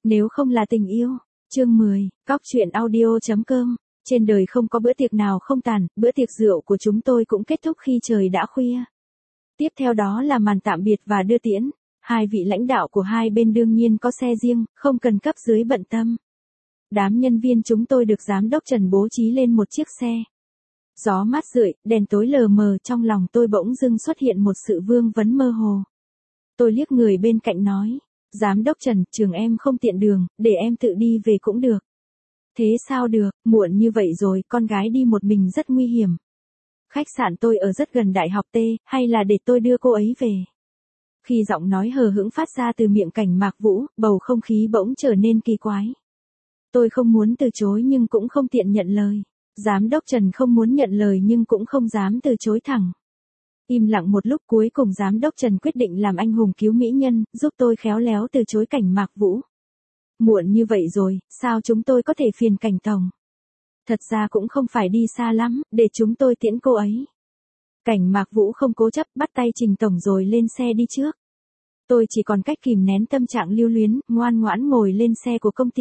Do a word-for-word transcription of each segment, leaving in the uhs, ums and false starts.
Nếu không là tình yêu. Chương mười, cóc truyện audio chấm com. Trên đời không có bữa tiệc nào không tàn, bữa tiệc rượu của chúng tôi cũng kết thúc khi trời đã khuya. Tiếp theo đó là màn tạm biệt và đưa tiễn. Hai vị lãnh đạo của hai bên đương nhiên có xe riêng, không cần cấp dưới bận tâm. Đám nhân viên chúng tôi được giám đốc Trần bố trí lên một chiếc xe. Gió mát rượi, đèn tối lờ mờ, trong lòng tôi bỗng dưng xuất hiện một sự vương vấn mơ hồ. Tôi liếc người bên cạnh nói, giám đốc Trần, trường em không tiện đường, để em tự đi về cũng được. Thế sao được, muộn như vậy rồi, con gái đi một mình rất nguy hiểm. Khách sạn tôi ở rất gần đại học T, hay là để tôi đưa cô ấy về? Khi giọng nói hờ hững phát ra từ miệng Cảnh Mạc Vũ, bầu không khí bỗng trở nên kỳ quái. Tôi không muốn từ chối nhưng cũng không tiện nhận lời. Giám đốc Trần không muốn nhận lời nhưng cũng không dám từ chối thẳng. Im lặng một lúc, cuối cùng giám đốc Trần quyết định làm anh hùng cứu mỹ nhân, giúp tôi khéo léo từ chối Cảnh Mạc Vũ. Muộn như vậy rồi, sao chúng tôi có thể phiền Cảnh tổng? Thật ra cũng không phải đi xa lắm, để chúng tôi tiễn cô ấy. Cảnh Mạc Vũ không cố chấp, bắt tay Trình tổng rồi lên xe đi trước. Tôi chỉ còn cách kìm nén tâm trạng lưu luyến, ngoan ngoãn ngồi lên xe của công ty.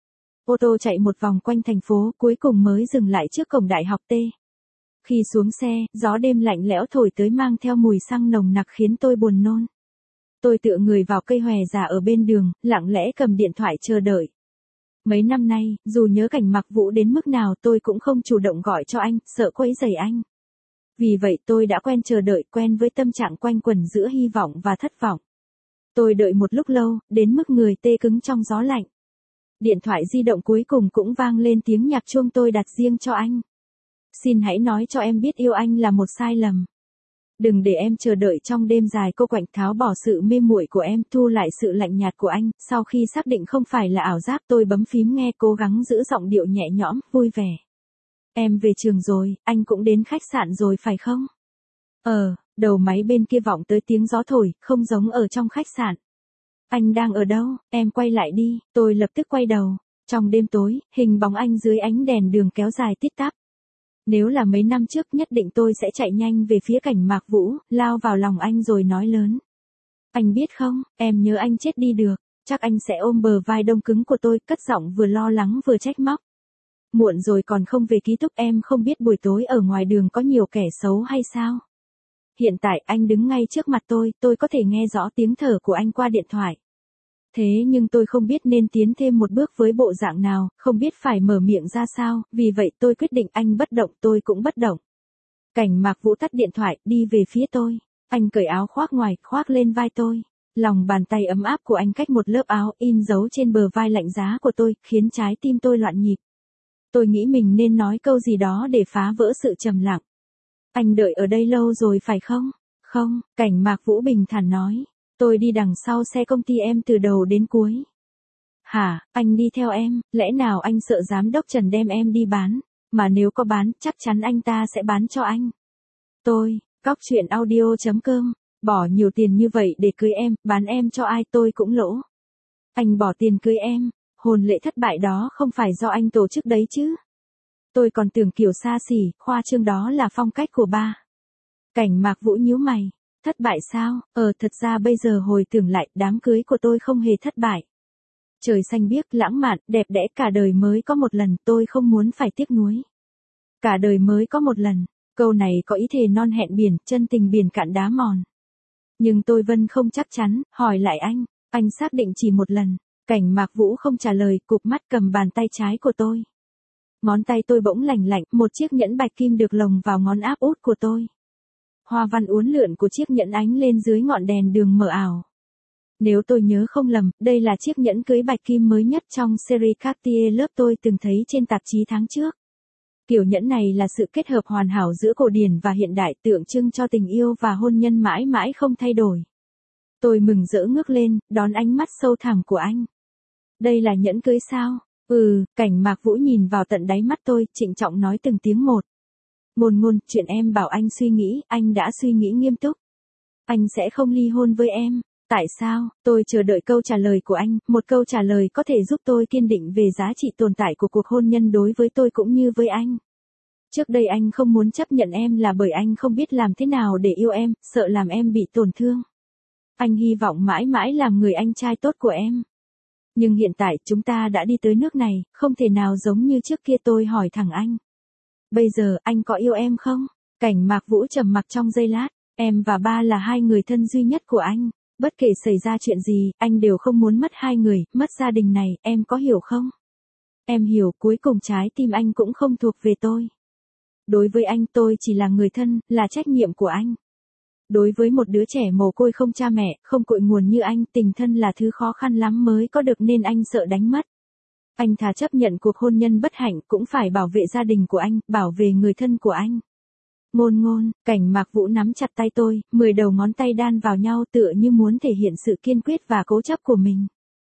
Ô tô chạy một vòng quanh thành phố, cuối cùng mới dừng lại trước cổng đại học T. Khi xuống xe, gió đêm lạnh lẽo thổi tới mang theo mùi xăng nồng nặc khiến tôi buồn nôn. Tôi tựa người vào cây hòe già ở bên đường, lặng lẽ cầm điện thoại chờ đợi. Mấy năm nay, dù nhớ Cảnh Mạc Vũ đến mức nào tôi cũng không chủ động gọi cho anh, sợ quấy rầy anh. Vì vậy tôi đã quen chờ đợi, quen với tâm trạng quanh quẩn giữa hy vọng và thất vọng. Tôi đợi một lúc lâu, đến mức người tê cứng trong gió lạnh. Điện thoại di động cuối cùng cũng vang lên tiếng nhạc chuông tôi đặt riêng cho anh. Xin hãy nói cho em biết yêu anh là một sai lầm. Đừng để em chờ đợi trong đêm dài cô quạnh, tháo bỏ sự mê muội của em, thu lại sự lạnh nhạt của anh. Sau khi xác định không phải là ảo giác, tôi bấm phím nghe, cố gắng giữ giọng điệu nhẹ nhõm, vui vẻ. Em về trường rồi, anh cũng đến khách sạn rồi phải không? Ờ, đầu máy bên kia vọng tới tiếng gió thổi, không giống ở trong khách sạn. Anh đang ở đâu, em quay lại đi, tôi lập tức quay đầu. Trong đêm tối, hình bóng anh dưới ánh đèn đường kéo dài tít tắp. Nếu là mấy năm trước nhất định tôi sẽ chạy nhanh về phía Cảnh Mạc Vũ, lao vào lòng anh rồi nói lớn. Anh biết không, em nhớ anh chết đi được, chắc anh sẽ ôm bờ vai đông cứng của tôi, cất giọng vừa lo lắng vừa trách móc. Muộn rồi còn không về ký túc, em không biết buổi tối ở ngoài đường có nhiều kẻ xấu hay sao? Hiện tại anh đứng ngay trước mặt tôi, tôi có thể nghe rõ tiếng thở của anh qua điện thoại. Thế nhưng tôi không biết nên tiến thêm một bước với bộ dạng nào, không biết phải mở miệng ra sao, vì vậy tôi quyết định anh bất động tôi cũng bất động. Cảnh Mạc Vũ tắt điện thoại, đi về phía tôi. Anh cởi áo khoác ngoài, khoác lên vai tôi. Lòng bàn tay ấm áp của anh cách một lớp áo in dấu trên bờ vai lạnh giá của tôi, khiến trái tim tôi loạn nhịp. Tôi nghĩ mình nên nói câu gì đó để phá vỡ sự trầm lặng. Anh đợi ở đây lâu rồi phải không? Không, Cảnh Mạc Vũ bình thản nói. Tôi đi đằng sau xe công ty em từ đầu đến cuối. Hả, anh đi theo em, lẽ nào anh sợ giám đốc Trần đem em đi bán? Mà nếu có bán, chắc chắn anh ta sẽ bán cho anh. Tôi, cóc truyện audio chấm com, bỏ nhiều tiền như vậy để cưới em, bán em cho ai tôi cũng lỗ. Anh bỏ tiền cưới em, hôn lễ thất bại đó không phải do anh tổ chức đấy chứ? Tôi còn tưởng kiểu xa xỉ, khoa trương đó là phong cách của ba. Cảnh Mạc Vũ nhíu mày. Thất bại sao? Ờ thật ra bây giờ hồi tưởng lại, đám cưới của tôi không hề thất bại. Trời xanh biếc, lãng mạn, đẹp đẽ, cả đời mới có một lần, tôi không muốn phải tiếc nuối. Cả đời mới có một lần, câu này có ý thề non hẹn biển, chân tình biển cạn đá mòn. Nhưng tôi vẫn không chắc chắn, hỏi lại anh, anh xác định chỉ một lần. Cảnh Mạc Vũ không trả lời, cụp mắt cầm bàn tay trái của tôi. Ngón tay tôi bỗng lành lạnh, một chiếc nhẫn bạch kim được lồng vào ngón áp út của tôi. Hoa văn uốn lượn của chiếc nhẫn ánh lên dưới ngọn đèn đường mờ ảo. Nếu tôi nhớ không lầm, đây là chiếc nhẫn cưới bạch kim mới nhất trong series Cartier lớp tôi từng thấy trên tạp chí tháng trước. Kiểu nhẫn này là sự kết hợp hoàn hảo giữa cổ điển và hiện đại, tượng trưng cho tình yêu và hôn nhân mãi mãi không thay đổi. Tôi mừng rỡ ngước lên, đón ánh mắt sâu thẳm của anh. Đây là nhẫn cưới sao? Ừ, Cảnh Mạc Vũ nhìn vào tận đáy mắt tôi, trịnh trọng nói từng tiếng một. Ngôn ngôn, chuyện em bảo anh suy nghĩ, anh đã suy nghĩ nghiêm túc. Anh sẽ không ly hôn với em. Tại sao? Tôi chờ đợi câu trả lời của anh, một câu trả lời có thể giúp tôi kiên định về giá trị tồn tại của cuộc hôn nhân đối với tôi cũng như với anh. Trước đây anh không muốn chấp nhận em là bởi anh không biết làm thế nào để yêu em, sợ làm em bị tổn thương. Anh hy vọng mãi mãi làm người anh trai tốt của em. Nhưng hiện tại chúng ta đã đi tới nước này, không thể nào giống như trước kia. Tôi hỏi thẳng anh. Bây giờ anh có yêu em không? Cảnh Mạc Vũ trầm mặc trong giây lát. Em và ba là hai người thân duy nhất của anh. Bất kể xảy ra chuyện gì, anh đều không muốn mất hai người, mất gia đình này, em có hiểu không? Em hiểu, cuối cùng trái tim anh cũng không thuộc về tôi. Đối với anh tôi chỉ là người thân, là trách nhiệm của anh. Đối với một đứa trẻ mồ côi không cha mẹ, không cội nguồn như anh, tình thân là thứ khó khăn lắm mới có được nên anh sợ đánh mất. Anh thà chấp nhận cuộc hôn nhân bất hạnh cũng phải bảo vệ gia đình của anh, bảo vệ người thân của anh. Ngôn ngôn, Cảnh Mạc Vũ nắm chặt tay tôi, mười đầu ngón tay đan vào nhau tựa như muốn thể hiện sự kiên quyết và cố chấp của mình.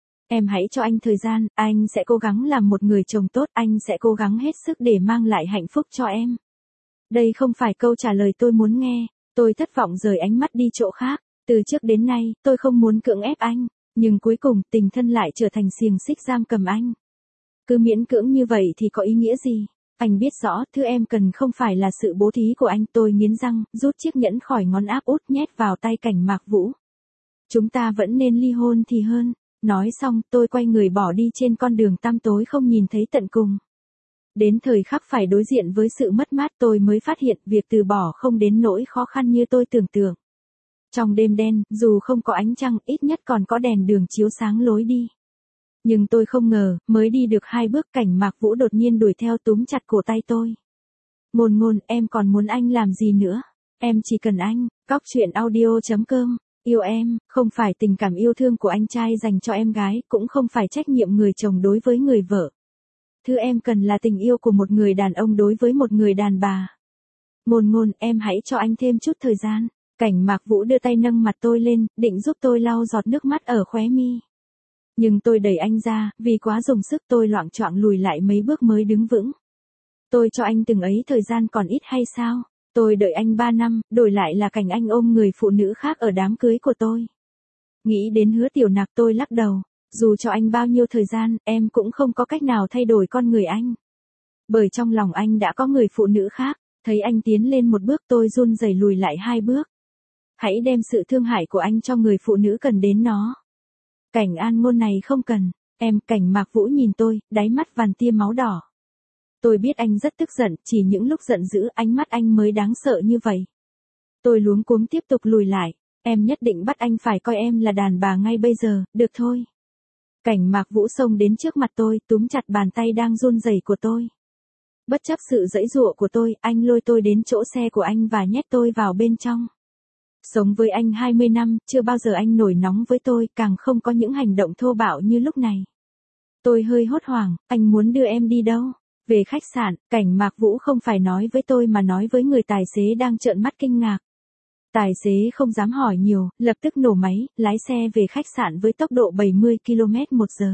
Em hãy cho anh thời gian, anh sẽ cố gắng làm một người chồng tốt, anh sẽ cố gắng hết sức để mang lại hạnh phúc cho em. Đây không phải câu trả lời tôi muốn nghe, tôi thất vọng rời ánh mắt đi chỗ khác. Từ trước đến nay, tôi không muốn cưỡng ép anh, nhưng cuối cùng tình thân lại trở thành xiềng xích giam cầm anh. Cứ miễn cưỡng như vậy thì có ý nghĩa gì? Anh biết rõ, thứ em cần không phải là sự bố thí của anh. Tôi nghiến răng, rút chiếc nhẫn khỏi ngón áp út nhét vào tay Cảnh Mạc Vũ. Chúng ta vẫn nên ly hôn thì hơn. Nói xong, tôi quay người bỏ đi trên con đường tăm tối không nhìn thấy tận cùng. Đến thời khắc phải đối diện với sự mất mát tôi mới phát hiện việc từ bỏ không đến nỗi khó khăn như tôi tưởng tượng. Trong đêm đen, dù không có ánh trăng, ít nhất còn có đèn đường chiếu sáng lối đi. Nhưng tôi không ngờ, mới đi được hai bước Cảnh Mạc Vũ đột nhiên đuổi theo túm chặt cổ tay tôi. Ngôn ngôn, em còn muốn anh làm gì nữa? Em chỉ cần anh. Cóc truyện audio chấm com. Yêu em, không phải tình cảm yêu thương của anh trai dành cho em gái, cũng không phải trách nhiệm người chồng đối với người vợ. Thứ em cần là tình yêu của một người đàn ông đối với một người đàn bà. Ngôn ngôn, em hãy cho anh thêm chút thời gian. Cảnh Mạc Vũ đưa tay nâng mặt tôi lên, định giúp tôi lau giọt nước mắt ở khóe mi. Nhưng tôi đẩy anh ra, vì quá dùng sức tôi loạng choạng lùi lại mấy bước mới đứng vững. Tôi cho anh từng ấy thời gian còn ít hay sao? Tôi đợi anh ba năm, đổi lại là cảnh anh ôm người phụ nữ khác ở đám cưới của tôi. Nghĩ đến Hứa Tiểu Nặc tôi lắc đầu. Dù cho anh bao nhiêu thời gian, em cũng không có cách nào thay đổi con người anh. Bởi trong lòng anh đã có người phụ nữ khác. Thấy anh tiến lên một bước tôi run rẩy lùi lại hai bước. Hãy đem sự thương hại của anh cho người phụ nữ cần đến nó. Cảnh An Ngôn này không cần. Em. Cảnh Mạc Vũ nhìn tôi, đáy mắt vằn tia máu đỏ. Tôi biết anh rất tức giận, chỉ những lúc giận dữ ánh mắt anh mới đáng sợ như vậy. Tôi luống cuống tiếp tục lùi lại. Em nhất định bắt anh phải coi em là đàn bà ngay bây giờ, được thôi. Cảnh Mạc Vũ xông đến trước mặt tôi, túm chặt bàn tay đang run rẩy của tôi. Bất chấp sự giãy giụa của tôi, anh lôi tôi đến chỗ xe của anh và nhét tôi vào bên trong. Sống với anh hai mươi năm, chưa bao giờ anh nổi nóng với tôi, càng không có những hành động thô bạo như lúc này. Tôi hơi hốt hoảng, anh muốn đưa em đi đâu? Về khách sạn. Cảnh Mạc Vũ không phải nói với tôi mà nói với người tài xế đang trợn mắt kinh ngạc. Tài xế không dám hỏi nhiều, lập tức nổ máy, lái xe về khách sạn với tốc độ bảy mươi ki lô mét một giờ.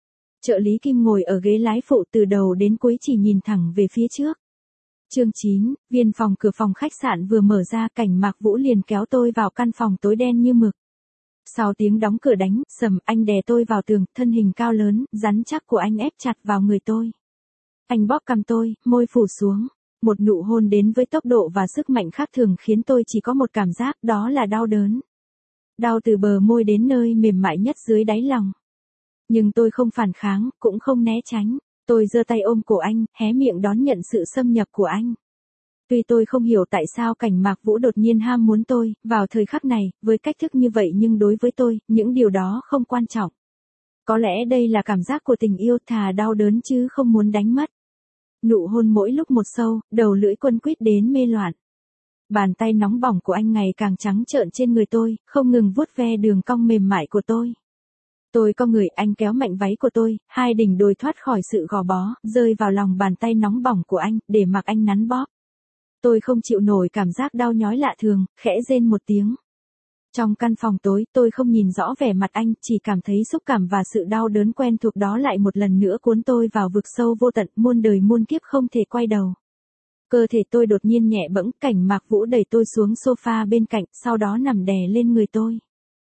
Trợ lý Kim ngồi ở ghế lái phụ từ đầu đến cuối chỉ nhìn thẳng về phía trước. Chương chín, viên phòng. Cửa phòng khách sạn vừa mở ra, Cảnh Mạc Vũ liền kéo tôi vào căn phòng tối đen như mực. Sau tiếng đóng cửa đánh, sầm, anh đè tôi vào tường, thân hình cao lớn, rắn chắc của anh ép chặt vào người tôi. Anh bóp cằm tôi, môi phủ xuống. Một nụ hôn đến với tốc độ và sức mạnh khác thường khiến tôi chỉ có một cảm giác, đó là đau đớn. Đau từ bờ môi đến nơi mềm mại nhất dưới đáy lòng. Nhưng tôi không phản kháng, cũng không né tránh. Tôi giơ tay ôm cổ anh, hé miệng đón nhận sự xâm nhập của anh. Tuy tôi không hiểu tại sao Cảnh Mạc Vũ đột nhiên ham muốn tôi, vào thời khắc này, với cách thức như vậy nhưng đối với tôi, những điều đó không quan trọng. Có lẽ đây là cảm giác của tình yêu, thà đau đớn chứ không muốn đánh mất. Nụ hôn mỗi lúc một sâu, đầu lưỡi quấn quýt đến mê loạn. Bàn tay nóng bỏng của anh ngày càng trắng trợn trên người tôi, không ngừng vuốt ve đường cong mềm mại của tôi. Tôi co người, anh kéo mạnh váy của tôi, hai đỉnh đồi thoát khỏi sự gò bó, rơi vào lòng bàn tay nóng bỏng của anh, để mặc anh nắn bóp. Tôi không chịu nổi cảm giác đau nhói lạ thường, khẽ rên một tiếng. Trong căn phòng tối, tôi không nhìn rõ vẻ mặt anh, chỉ cảm thấy xúc cảm và sự đau đớn quen thuộc đó lại một lần nữa cuốn tôi vào vực sâu vô tận, muôn đời muôn kiếp không thể quay đầu. Cơ thể tôi đột nhiên nhẹ bẫng, Cảnh Mạc Vũ đẩy tôi xuống sofa bên cạnh, sau đó nằm đè lên người tôi.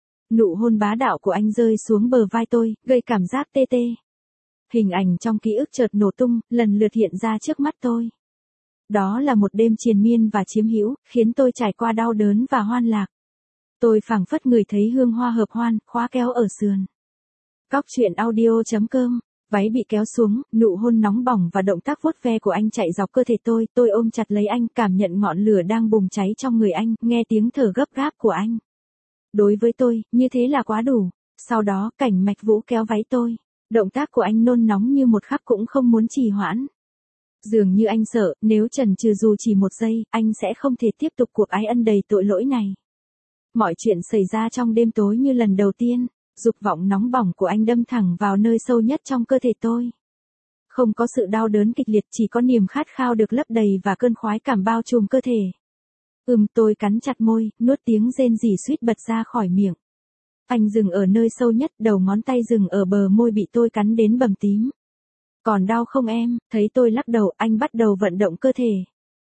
Nụ hôn bá đạo của anh rơi xuống bờ vai tôi, gây cảm giác tê tê. Hình ảnh trong ký ức chợt nổ tung, lần lượt hiện ra trước mắt tôi. Đó là một đêm triền miên và chiếm hữu, khiến tôi trải qua đau đớn và hoan lạc. Tôi phảng phất ngửi thấy hương hoa hợp hoan, khóa kéo ở sườn. Cóc truyện audio chấm com. Váy bị kéo xuống, nụ hôn nóng bỏng và động tác vuốt ve của anh chạy dọc cơ thể tôi, tôi ôm chặt lấy anh, cảm nhận ngọn lửa đang bùng cháy trong người anh, nghe tiếng thở gấp gáp của anh. Đối với tôi, như thế là quá đủ. Sau đó, Cảnh Mạch Vũ kéo váy tôi. Động tác của anh nôn nóng như một khắc cũng không muốn trì hoãn. Dường như anh sợ, nếu chần chừ dù chỉ một giây, anh sẽ không thể tiếp tục cuộc ái ân đầy tội lỗi này. Mọi chuyện xảy ra trong đêm tối như lần đầu tiên. Dục vọng nóng bỏng của anh đâm thẳng vào nơi sâu nhất trong cơ thể tôi. Không có sự đau đớn kịch liệt, chỉ có niềm khát khao được lấp đầy và cơn khoái cảm bao trùm cơ thể. Ừm, tôi cắn chặt môi, nuốt tiếng rên rỉ suýt bật ra khỏi miệng. Anh dừng ở nơi sâu nhất, đầu ngón tay dừng ở bờ môi bị tôi cắn đến bầm tím. Còn đau không em? Thấy tôi lắc đầu, anh bắt đầu vận động cơ thể.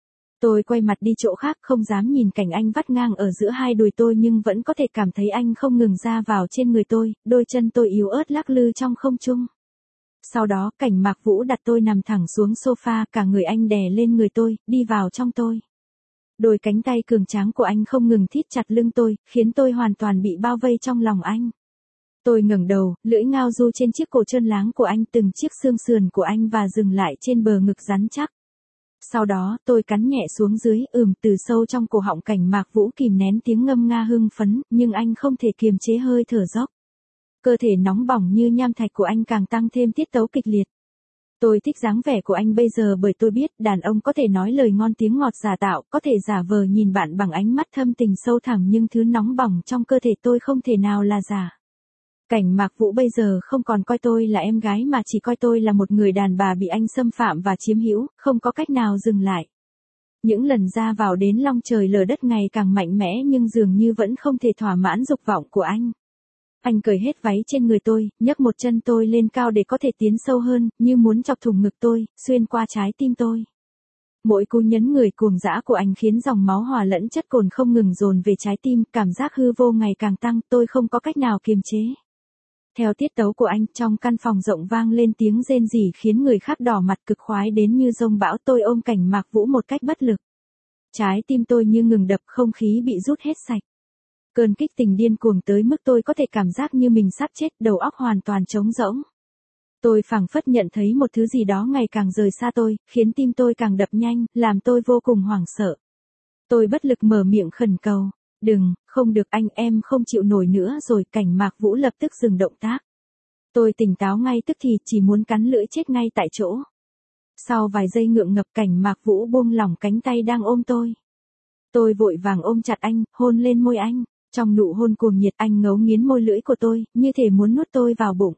Tôi quay mặt đi chỗ khác, không dám nhìn cảnh anh vắt ngang ở giữa hai đùi tôi, nhưng vẫn có thể cảm thấy anh không ngừng ra vào trên người tôi, đôi chân tôi yếu ớt lắc lư trong không trung. Sau đó, Cảnh Mạc Vũ đặt tôi nằm thẳng xuống sofa, cả người anh đè lên người tôi, đi vào trong tôi. Đôi cánh tay cường tráng của anh không ngừng thít chặt lưng tôi, khiến tôi hoàn toàn bị bao vây trong lòng anh. Tôi ngẩng đầu, lưỡi ngao du trên chiếc cổ trơn láng của anh, từng chiếc xương sườn của anh và dừng lại trên bờ ngực rắn chắc. Sau đó, tôi cắn nhẹ xuống dưới, ừm, từ sâu trong cổ họng Cảnh Mạc Vũ kìm nén tiếng ngâm nga hưng phấn, nhưng anh không thể kiềm chế hơi thở dốc. Cơ thể nóng bỏng như nham thạch của anh càng tăng thêm tiết tấu kịch liệt. Tôi thích dáng vẻ của anh bây giờ bởi tôi biết đàn ông có thể nói lời ngon tiếng ngọt giả tạo, có thể giả vờ nhìn bạn bằng ánh mắt thâm tình sâu thẳm, nhưng thứ nóng bỏng trong cơ thể tôi không thể nào là giả. Cảnh Mạc Vũ bây giờ không còn coi tôi là em gái mà chỉ coi tôi là một người đàn bà bị anh xâm phạm và chiếm hữu, không có cách nào dừng lại. Những lần ra vào đến long trời lở đất ngày càng mạnh mẽ nhưng dường như vẫn không thể thỏa mãn dục vọng của anh. Anh cởi hết váy trên người tôi, nhấc một chân tôi lên cao để có thể tiến sâu hơn, như muốn chọc thủng ngực tôi, xuyên qua trái tim tôi. Mỗi cú nhấn người cuồng dã của anh khiến dòng máu hòa lẫn chất cồn không ngừng dồn về trái tim, cảm giác hư vô ngày càng tăng, tôi không có cách nào kiềm chế. Theo tiết tấu của anh, trong căn phòng rộng vang lên tiếng rên rỉ khiến người khác đỏ mặt, cực khoái đến như dông bão. Tôi ôm Cảnh Mạc Vũ một cách bất lực. Trái tim tôi như ngừng đập, không khí bị rút hết sạch. Cơn kích tình điên cuồng tới mức tôi có thể cảm giác như mình sắp chết, đầu óc hoàn toàn trống rỗng. Tôi phảng phất nhận thấy một thứ gì đó ngày càng rời xa tôi, khiến tim tôi càng đập nhanh, làm tôi vô cùng hoảng sợ. Tôi bất lực mở miệng khẩn cầu. Đừng, không được anh, em không chịu nổi nữa rồi. Cảnh Mạc Vũ lập tức dừng động tác. Tôi tỉnh táo ngay tức thì, chỉ muốn cắn lưỡi chết ngay tại chỗ. Sau vài giây ngượng ngập, Cảnh Mạc Vũ buông lỏng cánh tay đang ôm tôi. Tôi vội vàng ôm chặt anh, hôn lên môi anh. Trong nụ hôn cuồng nhiệt, anh ngấu nghiến môi lưỡi của tôi, như thể muốn nuốt tôi vào bụng.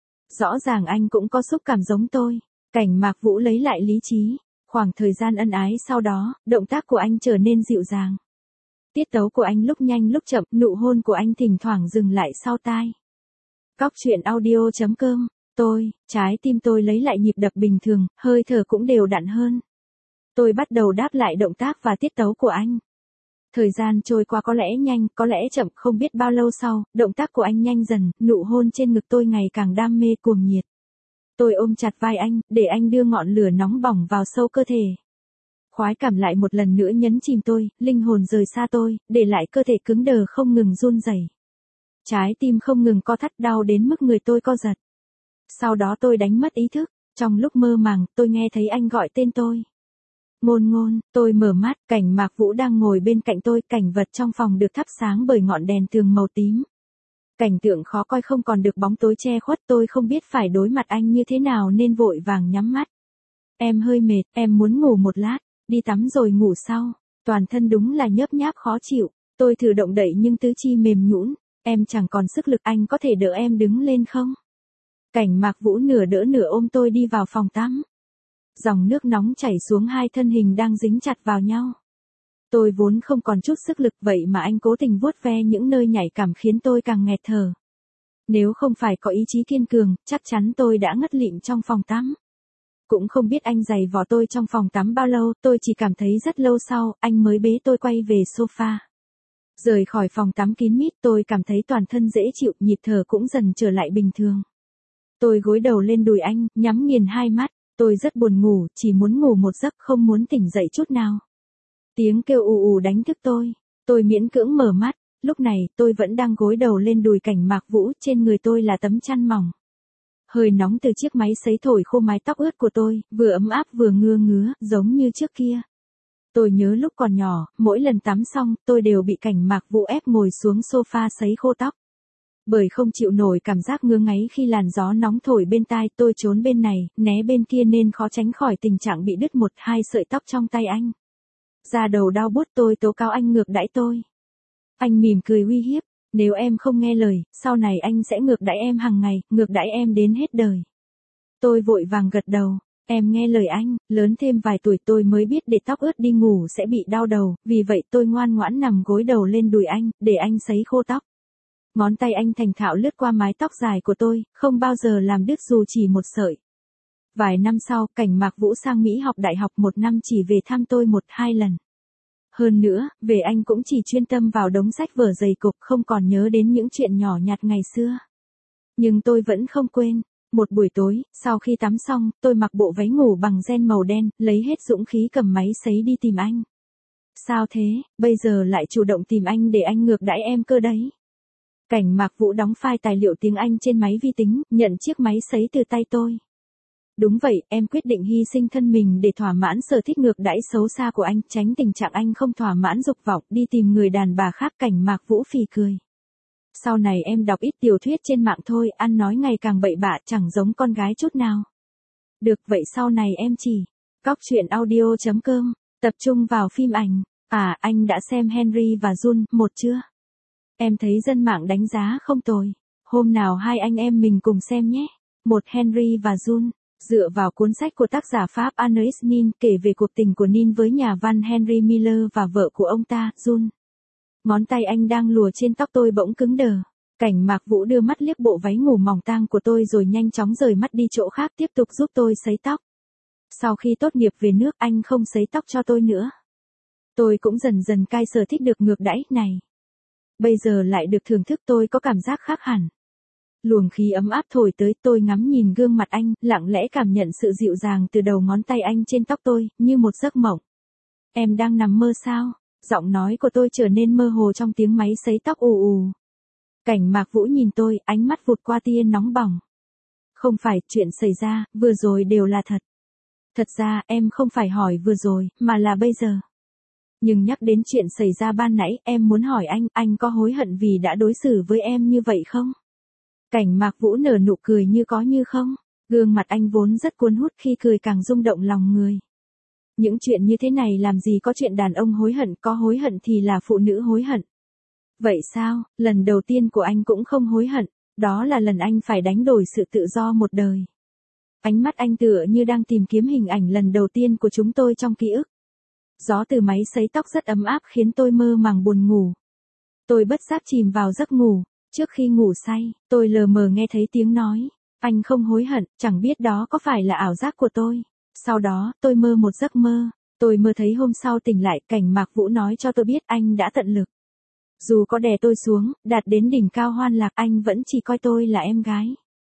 Rõ ràng anh cũng có xúc cảm giống tôi. Cảnh Mạc Vũ lấy lại lý trí. Khoảng thời gian ân ái sau đó, động tác của anh trở nên dịu dàng. Tiết tấu của anh lúc nhanh lúc chậm, nụ hôn của anh thỉnh thoảng dừng lại sau tai. Cóc truyện audio chấm com. Tôi, trái tim tôi lấy lại nhịp đập bình thường, hơi thở cũng đều đặn hơn. Tôi bắt đầu đáp lại động tác và tiết tấu của anh. Thời gian trôi qua có lẽ nhanh, có lẽ chậm, không biết bao lâu sau, động tác của anh nhanh dần, nụ hôn trên ngực tôi ngày càng đam mê cuồng nhiệt. Tôi ôm chặt vai anh, để anh đưa ngọn lửa nóng bỏng vào sâu cơ thể. Khoái cảm lại một lần nữa nhấn chìm tôi, linh hồn rời xa tôi, để lại cơ thể cứng đờ không ngừng run rẩy. Trái tim không ngừng co thắt, đau đến mức người tôi co giật. Sau đó tôi đánh mất ý thức, trong lúc mơ màng, tôi nghe thấy anh gọi tên tôi. Ngôn Ngôn. Tôi mở mắt, Cảnh Mạc Vũ đang ngồi bên cạnh tôi, cảnh vật trong phòng được thắp sáng bởi ngọn đèn tường màu tím. Cảnh tượng khó coi không còn được bóng tối che khuất, tôi không biết phải đối mặt anh như thế nào nên vội vàng nhắm mắt. Em hơi mệt, em muốn ngủ một lát, đi tắm rồi ngủ sau. Toàn thân đúng là nhớp nháp khó chịu, tôi thử động đậy nhưng tứ chi mềm nhũn, em chẳng còn sức lực, anh có thể đỡ em đứng lên không? Cảnh Mạc Vũ nửa đỡ nửa ôm tôi đi vào phòng tắm. Dòng nước nóng chảy xuống hai thân hình đang dính chặt vào nhau. Tôi vốn không còn chút sức lực, vậy mà anh cố tình vuốt ve những nơi nhạy cảm khiến tôi càng nghẹt thở. Nếu không phải có ý chí kiên cường, chắc chắn tôi đã ngất lịm trong phòng tắm. Cũng không biết anh giày vò tôi trong phòng tắm bao lâu, tôi chỉ cảm thấy rất lâu sau, anh mới bế tôi quay về sofa. Rời khỏi phòng tắm kín mít, tôi cảm thấy toàn thân dễ chịu, nhịp thở cũng dần trở lại bình thường. Tôi gối đầu lên đùi anh, nhắm nghiền hai mắt. Tôi rất buồn ngủ, chỉ muốn ngủ một giấc, không muốn tỉnh dậy chút nào. Tiếng kêu ù ù đánh thức tôi. Tôi miễn cưỡng mở mắt. Lúc này, tôi vẫn đang gối đầu lên đùi Cảnh Mạc Vũ, trên người tôi là tấm chăn mỏng. Hơi nóng từ chiếc máy sấy thổi khô mái tóc ướt của tôi, vừa ấm áp vừa ngứa ngứa, giống như trước kia. Tôi nhớ lúc còn nhỏ, mỗi lần tắm xong, tôi đều bị Cảnh Mạc Vũ ép ngồi xuống sofa sấy khô tóc. Bởi không chịu nổi cảm giác ngứa ngáy khi làn gió nóng thổi bên tai, tôi trốn bên này, né bên kia nên khó tránh khỏi tình trạng bị đứt một hai sợi tóc trong tay anh. Da đầu đau buốt, tôi tố cáo anh ngược đãi tôi. Anh mỉm cười uy hiếp, nếu em không nghe lời, sau này anh sẽ ngược đãi em hàng ngày, ngược đãi em đến hết đời. Tôi vội vàng gật đầu, em nghe lời anh, lớn thêm vài tuổi tôi mới biết để tóc ướt đi ngủ sẽ bị đau đầu, vì vậy tôi ngoan ngoãn nằm gối đầu lên đùi anh, để anh sấy khô tóc. Ngón tay anh thành thạo lướt qua mái tóc dài của tôi, không bao giờ làm đứt dù chỉ một sợi. Vài năm sau, Cảnh Mạc Vũ sang Mỹ học đại học, một năm chỉ về thăm tôi một hai lần. Hơn nữa, về anh cũng chỉ chuyên tâm vào đống sách vở dày cục, không còn nhớ đến những chuyện nhỏ nhặt ngày xưa. Nhưng tôi vẫn không quên. Một buổi tối, sau khi tắm xong, tôi mặc bộ váy ngủ bằng ren màu đen, lấy hết dũng khí cầm máy sấy đi tìm anh. Sao thế, bây giờ lại chủ động tìm anh để anh ngược đãi em cơ đấy. Cảnh Mạc Vũ đóng file tài liệu tiếng Anh trên máy vi tính, nhận chiếc máy sấy từ tay tôi. Đúng vậy, em quyết định hy sinh thân mình để thỏa mãn sở thích ngược đãi xấu xa của anh, tránh tình trạng anh không thỏa mãn dục vọng, đi tìm người đàn bà khác. Cảnh Mạc Vũ phì cười. Sau này em đọc ít tiểu thuyết trên mạng thôi, ăn nói ngày càng bậy bạ, chẳng giống con gái chút nào. Được, vậy sau này em chỉ cóc truyện audio chấm com, tập trung vào phim ảnh. À, anh đã xem Henry và Jun một chưa? Em thấy dân mạng đánh giá không tồi. Hôm nào hai anh em mình cùng xem nhé. Một Henry và Jun, dựa vào cuốn sách của tác giả Pháp Anais Nin, kể về cuộc tình của Nin với nhà văn Henry Miller và vợ của ông ta, Jun. Ngón tay anh đang lùa trên tóc tôi bỗng cứng đờ. Cảnh Mạc Vũ đưa mắt liếc bộ váy ngủ mỏng tang của tôi rồi nhanh chóng rời mắt đi chỗ khác, tiếp tục giúp tôi sấy tóc. Sau khi tốt nghiệp về nước, anh không sấy tóc cho tôi nữa. Tôi cũng dần dần cai sở thích được ngược đãi này. Bây giờ lại được thưởng thức, tôi có cảm giác khác hẳn. Luồng khí ấm áp thổi tới, tôi ngắm nhìn gương mặt anh, lặng lẽ cảm nhận sự dịu dàng từ đầu ngón tay anh trên tóc tôi, như một giấc mộng. Em đang nằm mơ sao? Giọng nói của tôi trở nên mơ hồ trong tiếng máy sấy tóc ù ù. Cảnh Mạc Vũ nhìn tôi, ánh mắt vụt qua tia nóng bỏng. Không phải, chuyện xảy ra, vừa rồi đều là thật. Thật ra, em không phải hỏi vừa rồi, mà là bây giờ. Nhưng nhắc đến chuyện xảy ra ban nãy, em muốn hỏi anh, anh có hối hận vì đã đối xử với em như vậy không? Cảnh Mạc Vũ nở nụ cười như có như không. Gương mặt anh vốn rất cuốn hút, khi cười càng rung động lòng người. Những chuyện như thế này làm gì có chuyện đàn ông hối hận, có hối hận thì là phụ nữ hối hận. Vậy sao, lần đầu tiên của anh cũng không hối hận, đó là lần anh phải đánh đổi sự tự do một đời. Ánh mắt anh tựa như đang tìm kiếm hình ảnh lần đầu tiên của chúng tôi trong ký ức. Gió từ máy sấy tóc rất ấm áp khiến tôi mơ màng buồn ngủ. Tôi bất giác chìm vào giấc ngủ. Trước khi ngủ say, tôi lờ mờ nghe thấy tiếng nói. Anh không hối hận, chẳng biết đó có phải là ảo giác của tôi. Sau đó, tôi mơ một giấc mơ. Tôi mơ thấy hôm sau tỉnh lại, Cảnh Mạc Vũ nói cho tôi biết anh đã tận lực. Dù có đè tôi xuống, đạt đến đỉnh cao hoan lạc, anh vẫn chỉ coi tôi là em gái.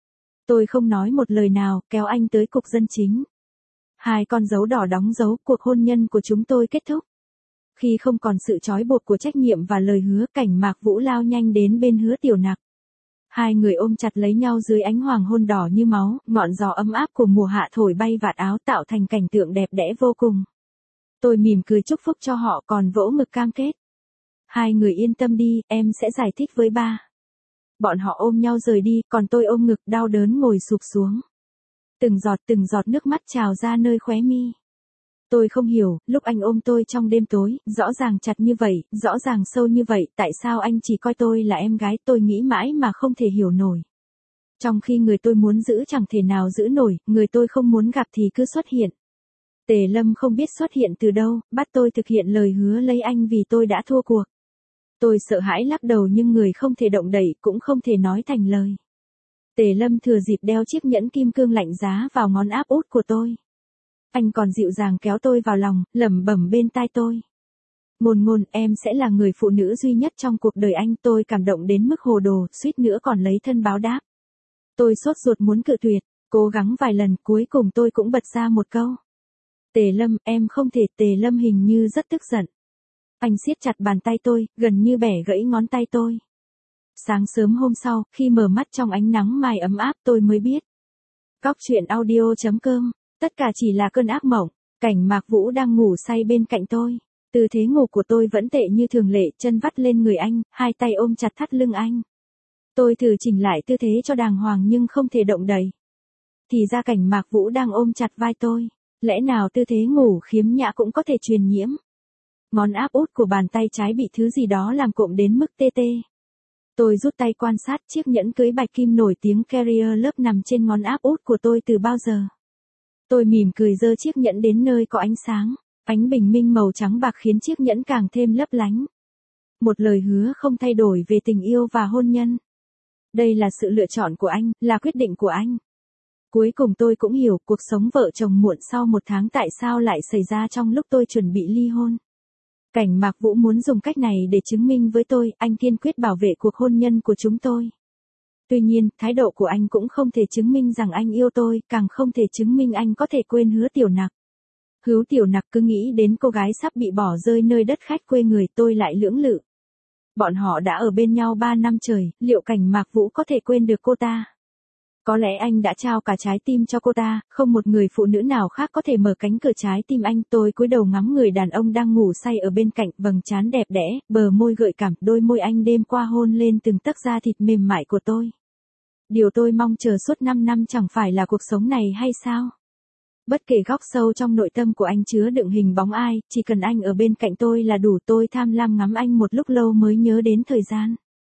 Tôi không nói một lời nào, kéo anh tới cục dân chính. Hai con dấu đỏ đóng dấu, cuộc hôn nhân của chúng tôi kết thúc. Khi không còn sự trói buộc của trách nhiệm và lời hứa, Cảnh Mạc Vũ lao nhanh đến bên Hứa Tiểu Nặc. Hai người ôm chặt lấy nhau dưới ánh hoàng hôn đỏ như máu, ngọn gió ấm áp của mùa hạ thổi bay vạt áo tạo thành cảnh tượng đẹp đẽ vô cùng. Tôi mỉm cười chúc phúc cho họ còn vỗ ngực cam kết. Hai người yên tâm đi, em sẽ giải thích với ba. Bọn họ ôm nhau rời đi, còn tôi ôm ngực đau đớn ngồi sụp xuống. Từng giọt từng giọt nước mắt trào ra nơi khóe mi. Tôi không hiểu, lúc anh ôm tôi trong đêm tối, rõ ràng chặt như vậy, rõ ràng sâu như vậy, tại sao anh chỉ coi tôi là em gái, tôi nghĩ mãi mà không thể hiểu nổi. Trong khi người tôi muốn giữ chẳng thể nào giữ nổi, người tôi không muốn gặp thì cứ xuất hiện. Tề Lâm không biết xuất hiện từ đâu, bắt tôi thực hiện lời hứa lấy anh vì tôi đã thua cuộc. Tôi sợ hãi lắc đầu nhưng người không thể động đậy, cũng không thể nói thành lời. Tề Lâm thừa dịp đeo chiếc nhẫn kim cương lạnh giá vào ngón áp út của tôi. Anh còn dịu dàng kéo tôi vào lòng, lẩm bẩm bên tai tôi. Ngôn Ngôn, em sẽ là người phụ nữ duy nhất trong cuộc đời anh. Tôi cảm động đến mức hồ đồ, suýt nữa còn lấy thân báo đáp. Tôi sốt ruột muốn cự tuyệt, cố gắng vài lần, cuối cùng tôi cũng bật ra một câu. Tề Lâm, em không thể. Tề Lâm hình như rất tức giận. Anh siết chặt bàn tay tôi, gần như bẻ gãy ngón tay tôi. Sáng sớm hôm sau, khi mở mắt trong ánh nắng mai ấm áp, tôi mới biết. Cóc truyện audio chấm com. Tất cả chỉ là cơn ác mộng. Cảnh Mạc Vũ đang ngủ say bên cạnh tôi. Tư thế ngủ của tôi vẫn tệ như thường lệ, chân vắt lên người anh, hai tay ôm chặt thắt lưng anh. Tôi thử chỉnh lại tư thế cho đàng hoàng nhưng không thể động đậy. Thì ra Cảnh Mạc Vũ đang ôm chặt vai tôi. Lẽ nào tư thế ngủ khiếm nhã cũng có thể truyền nhiễm? Ngón áp út của bàn tay trái bị thứ gì đó làm cộm đến mức tê tê. Tôi rút tay quan sát chiếc nhẫn cưới bạch kim nổi tiếng Carrier lớp nằm trên ngón áp út của tôi từ bao giờ. Tôi mỉm cười giơ chiếc nhẫn đến nơi có ánh sáng, ánh bình minh màu trắng bạc khiến chiếc nhẫn càng thêm lấp lánh. Một lời hứa không thay đổi về tình yêu và hôn nhân. Đây là sự lựa chọn của anh, là quyết định của anh. Cuối cùng tôi cũng hiểu cuộc sống vợ chồng muộn sau một tháng tại sao lại xảy ra trong lúc tôi chuẩn bị ly hôn. Cảnh Mạc Vũ muốn dùng cách này để chứng minh với tôi, anh kiên quyết bảo vệ cuộc hôn nhân của chúng tôi. Tuy nhiên, thái độ của anh cũng không thể chứng minh rằng anh yêu tôi, càng không thể chứng minh anh có thể quên Hứa Tiểu Nặc. Hứa Tiểu Nặc cứ nghĩ đến cô gái sắp bị bỏ rơi nơi đất khách quê người, tôi lại lưỡng lự. Bọn họ đã ở bên nhau ba năm trời, liệu Cảnh Mạc Vũ có thể quên được cô ta? Có lẽ anh đã trao cả trái tim cho cô ta, không một người phụ nữ nào khác có thể mở cánh cửa trái tim anh. Tôi cúi đầu ngắm người đàn ông đang ngủ say ở bên cạnh, vầng trán đẹp đẽ, bờ môi gợi cảm, đôi môi anh đêm qua hôn lên từng tấc da thịt mềm mại của tôi. Điều tôi mong chờ suốt năm năm chẳng phải là cuộc sống này hay sao? Bất kể góc sâu trong nội tâm của anh chứa đựng hình bóng ai, chỉ cần anh ở bên cạnh tôi là đủ. Tôi tham lam ngắm anh một lúc lâu mới nhớ đến thời gian.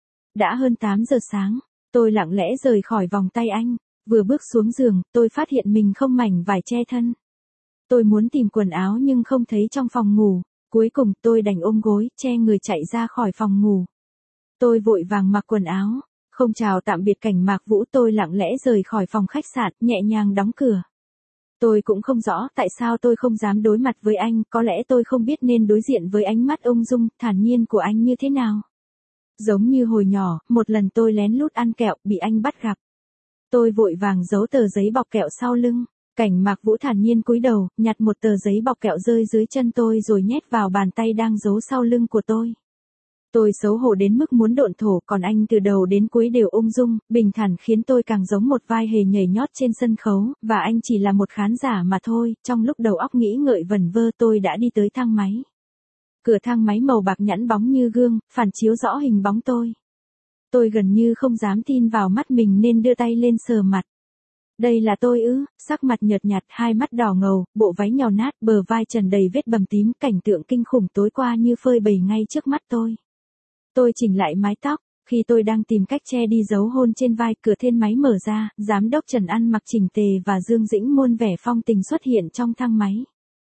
Đã hơn tám giờ sáng. Tôi lặng lẽ rời khỏi vòng tay anh, vừa bước xuống giường, tôi phát hiện mình không mảnh vải che thân. Tôi muốn tìm quần áo nhưng không thấy trong phòng ngủ, cuối cùng tôi đành ôm gối, che người chạy ra khỏi phòng ngủ. Tôi vội vàng mặc quần áo, không chào tạm biệt Cảnh Mạc Vũ, tôi lặng lẽ rời khỏi phòng khách sạn, nhẹ nhàng đóng cửa. Tôi cũng không rõ tại sao tôi không dám đối mặt với anh, có lẽ tôi không biết nên đối diện với ánh mắt ung dung, thản nhiên của anh như thế nào. Giống như hồi nhỏ, một lần tôi lén lút ăn kẹo, bị anh bắt gặp. Tôi vội vàng giấu tờ giấy bọc kẹo sau lưng. Cảnh Mạc Vũ thản nhiên cúi đầu, nhặt một tờ giấy bọc kẹo rơi dưới chân tôi rồi nhét vào bàn tay đang giấu sau lưng của tôi. Tôi xấu hổ đến mức muốn độn thổ, còn anh từ đầu đến cuối đều ung dung, bình thản khiến tôi càng giống một vai hề nhảy nhót trên sân khấu, và anh chỉ là một khán giả mà thôi. Trong lúc đầu óc nghĩ ngợi vẩn vơ, tôi đã đi tới thang máy. Cửa thang máy màu bạc nhẵn bóng như gương, phản chiếu rõ hình bóng tôi. Tôi gần như không dám tin vào mắt mình nên đưa tay lên sờ mặt. Đây là tôi ư? Sắc mặt nhợt nhạt, hai mắt đỏ ngầu, bộ váy nhàu nát, bờ vai trần đầy vết bầm tím, cảnh tượng kinh khủng tối qua như phơi bày ngay trước mắt tôi. Tôi chỉnh lại mái tóc, khi tôi đang tìm cách che đi dấu hôn trên vai, cửa thiên máy mở ra, giám đốc Trần ăn mặc chỉnh tề và Dương Dĩnh muôn vẻ phong tình xuất hiện trong thang máy.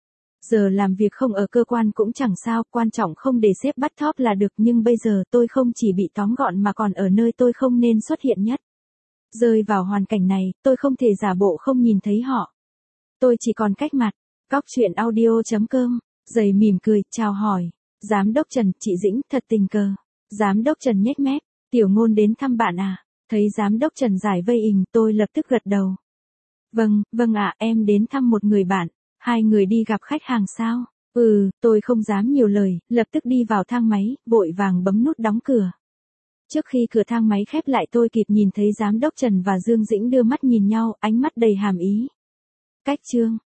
Giờ làm việc không ở cơ quan cũng chẳng sao, quan trọng không để sếp bắt thóp là được, nhưng bây giờ tôi không chỉ bị tóm gọn mà còn ở nơi tôi không nên xuất hiện nhất. Rơi vào hoàn cảnh này, tôi không thể giả bộ không nhìn thấy họ. Tôi chỉ còn cách mặt. Cóc truyện audio chấm com. Giày mỉm cười, chào hỏi. Giám đốc Trần, chị Dĩnh, thật tình cờ. Giám đốc Trần nhếch mép. Tiểu Ngôn đến thăm bạn à? Thấy giám đốc Trần giải vây ình, tôi lập tức gật đầu. Vâng, vâng ạ, em đến thăm một người bạn. Hai người đi gặp khách hàng sao? Ừ, tôi không dám nhiều lời, lập tức đi vào thang máy, vội vàng bấm nút đóng cửa. Trước khi cửa thang máy khép lại tôi kịp nhìn thấy giám đốc Trần và Dương Dĩnh đưa mắt nhìn nhau, ánh mắt đầy hàm ý. Cách chương.